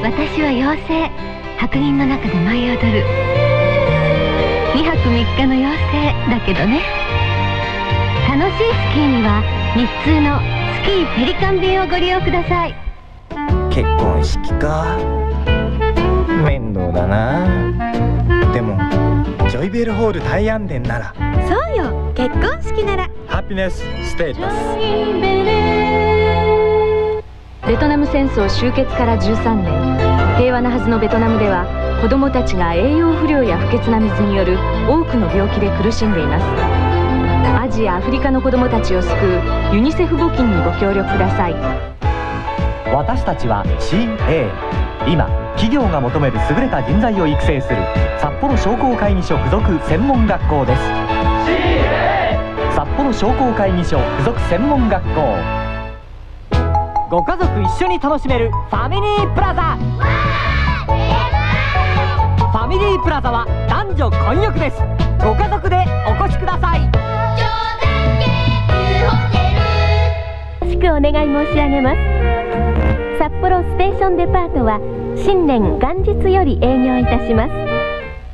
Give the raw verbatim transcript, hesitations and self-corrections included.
私は妖精、白銀の中で舞い踊るにはくみっかの妖精だけどね。楽しいスキーには日通のスキーペリカン便をご利用ください。 結婚式か、面倒だな。でもジョイベルホール大安殿なら。 そうよ、結婚式ならハピネスステータス。 ベトナム戦争終結からじゅうさんねん、平和なはずのベトナムでは子どもたちが栄養不良や不潔な水による多くの病気で苦しんでいます。アジア、アフリカの子どもたちを救うユニセフ募金にご協力ください。 私たちは シーエー、 今企業が求める優れた人材を育成する札幌商工会議所附属専門学校です。 シーエー 札幌商工会議所附属専門学校。ご家族一緒に楽しめるファミリープラザ。ファミリープラザは男女混浴です。ご家族でお越しください。 よろしくお願い申し上げます。札幌ステーションデパートは新年元日より営業いたします。